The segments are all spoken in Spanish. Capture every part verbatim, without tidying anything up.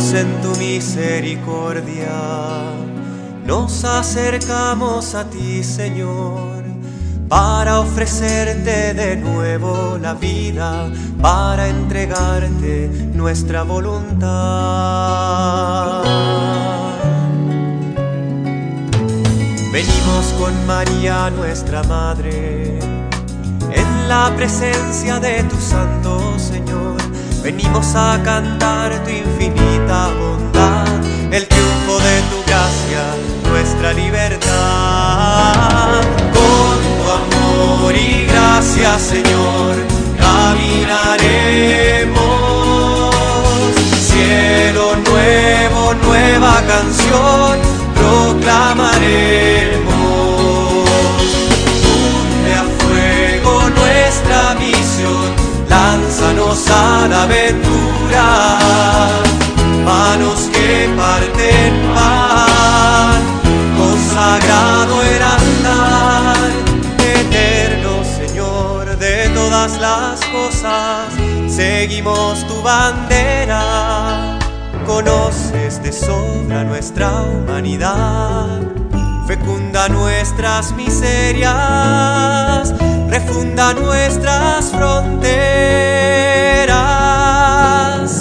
Confiados en tu misericordia, nos acercamos a ti, Señor, para ofrecerte de nuevo la vida, para entregarte nuestra voluntad. Venimos con María, nuestra Madre, en la presencia de tu Santo Señor. Venimos a cantar tu infinita bondad, el triunfo de tu gracia, nuestra libertad. Con tu amor y gracia, Señor, caminaremos. Cielo nuevo, nueva canción proclamaremos. Funde a fuego nuestra misión, lánzanos a la aventura, manos que parten pan, consagrado el andar, eterno Señor de todas las cosas, seguimos tu bandera, conoces de sobra nuestra humanidad, fecunda nuestras miserias, refunda nuestras fronteras.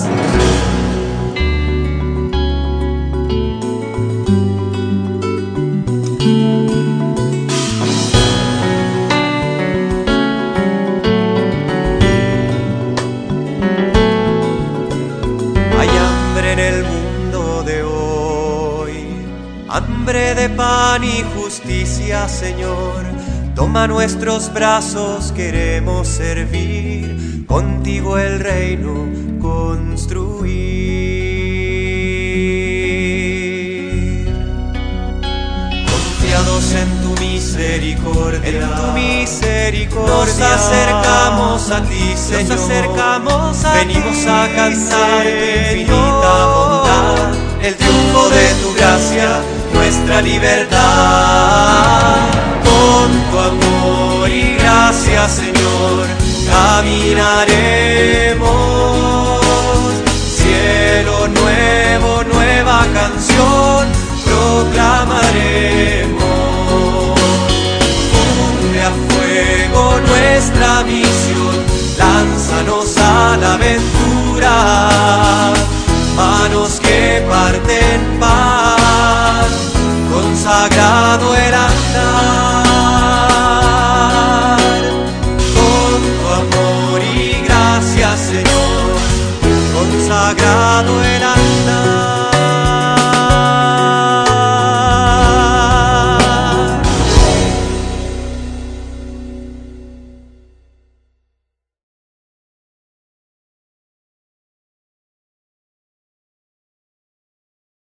Hay hambre en el mundo de hoy, hambre de pan y justicia, Señor. Toma nuestros brazos, queremos servir, contigo el reino construir. Confiados en tu misericordia, en tu misericordia, nos acercamos a ti, Señor. Nos acercamos a Venimos ti, a cantar tu infinita bondad, el triunfo de tu gracia, nuestra libertad. Con tu amor y gracia, Señor, caminaremos.